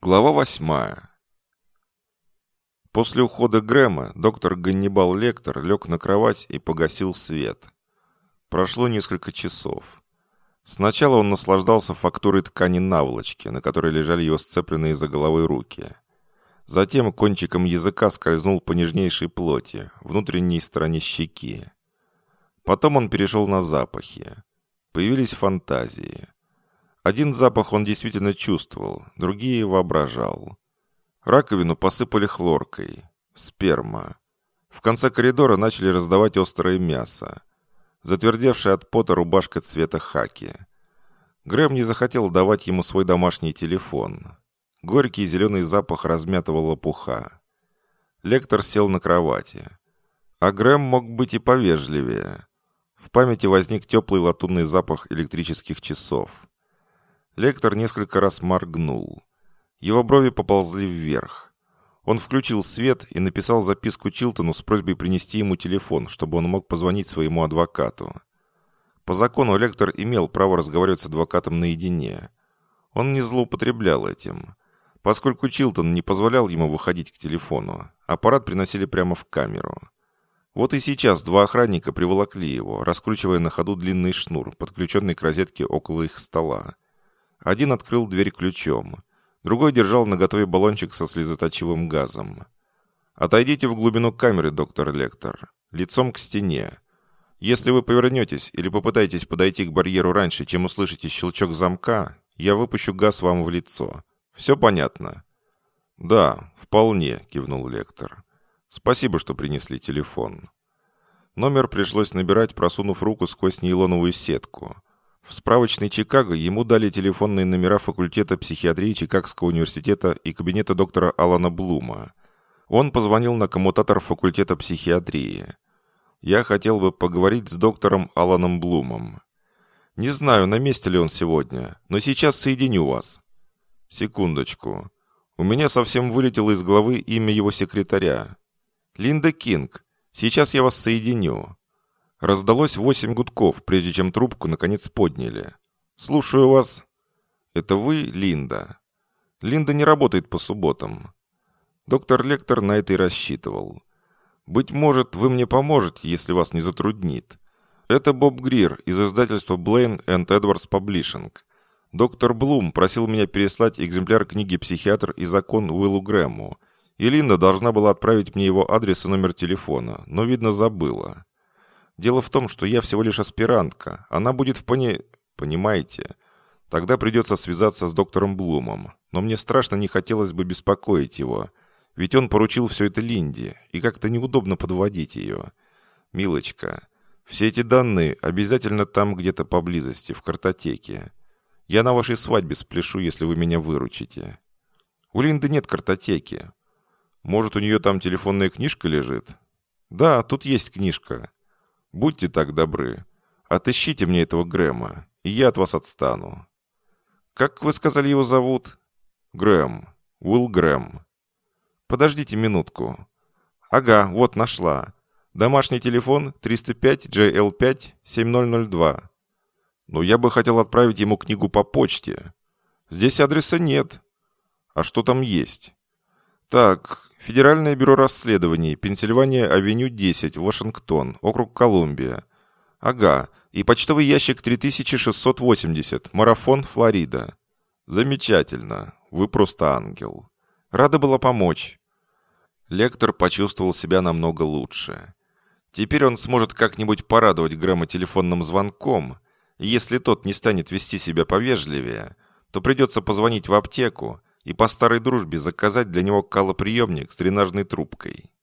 Глава 8. После ухода Грэма доктор Ганнибал Лектор лег на кровать и погасил свет. Прошло несколько часов. Сначала он наслаждался фактурой ткани наволочки, на которой лежали его сцепленные за головой руки. Затем кончиком языка скользнул по нежнейшей плоти, внутренней стороне щеки. Потом он перешел на запахи. Появились фантазии. Один запах он действительно чувствовал, другие воображал. Раковину посыпали хлоркой. Сперма. В конце коридора начали раздавать острое мясо. Затвердевшая от пота рубашка цвета хаки. Грэм не захотел давать ему свой домашний телефон. Горький зеленый запах размятого лопуха. Лектор сел на кровати. А Грэм мог быть и повежливее. В памяти возник теплый латунный запах электрических часов. Лектор несколько раз моргнул. Его брови поползли вверх. Он включил свет и написал записку Чилтону с просьбой принести ему телефон, чтобы он мог позвонить своему адвокату. По закону Лектор имел право разговаривать с адвокатом наедине. Он не злоупотреблял этим. Поскольку Чилтон не позволял ему выходить к телефону, аппарат приносили прямо в камеру. Вот и сейчас два охранника приволокли его, раскручивая на ходу длинный шнур, подключенный к розетке около их стола. Один открыл дверь ключом, другой держал наготове баллончик со слезоточивым газом. «Отойдите в глубину камеры, доктор Лектор, лицом к стене. Если вы повернетесь или попытаетесь подойти к барьеру раньше, чем услышите щелчок замка, я выпущу газ вам в лицо. Все понятно?» «Да, вполне», — кивнул Лектор. «Спасибо, что принесли телефон». Номер пришлось набирать, просунув руку сквозь нейлоновую сетку. В справочной Чикаго ему дали телефонные номера факультета психиатрии Чикагского университета и кабинета доктора Алана Блума. Он позвонил на коммутатор факультета психиатрии. «Я хотел бы поговорить с доктором Аланом Блумом. Не знаю, на месте ли он сегодня, но сейчас соединю вас». «Секундочку. У меня совсем вылетело из головы имя его секретаря. Линда Кинг. Сейчас я вас соединю». Раздалось 8 гудков, прежде чем трубку наконец подняли. «Слушаю вас». «Это вы, Линда?» «Линда не работает по субботам». Доктор Лектор на это и рассчитывал. «Быть может, вы мне поможете, если вас не затруднит. Это Боб Грир из издательства Blaine & Edwards Publishing. Доктор Блум просил меня переслать экземпляр книги «Психиатр и закон» Уиллу Грэму, и Линда должна была отправить мне его адрес и номер телефона, но, видно, забыла. Дело в том, что я всего лишь аспирантка. Она будет Понимаете? Тогда придется связаться с доктором Блумом. Но мне страшно не хотелось бы беспокоить его. Ведь он поручил все это Линде, и как-то неудобно подводить ее. Милочка, все эти данные обязательно там где-то поблизости, в картотеке. Я на вашей свадьбе спляшу, если вы меня выручите. У Линды нет картотеки. Может, у нее там телефонная книжка лежит? Да, тут есть книжка. Будьте так добры. Отыщите мне этого Грэма, и я от вас отстану. Как вы сказали, его зовут? Грэм. Уилл Грэм. Подождите минутку. Ага, вот нашла. Домашний телефон 305-JL5-7002. Но я бы хотел отправить ему книгу по почте. Здесь адреса нет. А что там есть? Так, Федеральное бюро расследований, Пенсильвания-авеню 10, Вашингтон, округ Колумбия. Ага, и почтовый ящик 3680, Марафон, Флорида. Замечательно, вы просто ангел. Рада была помочь. Лектор почувствовал себя намного лучше. Теперь он сможет как-нибудь порадовать Грэма телефонным звонком, и если тот не станет вести себя повежливее, то придется позвонить в аптеку и по старой дружбе заказать для него калоприемник с дренажной трубкой.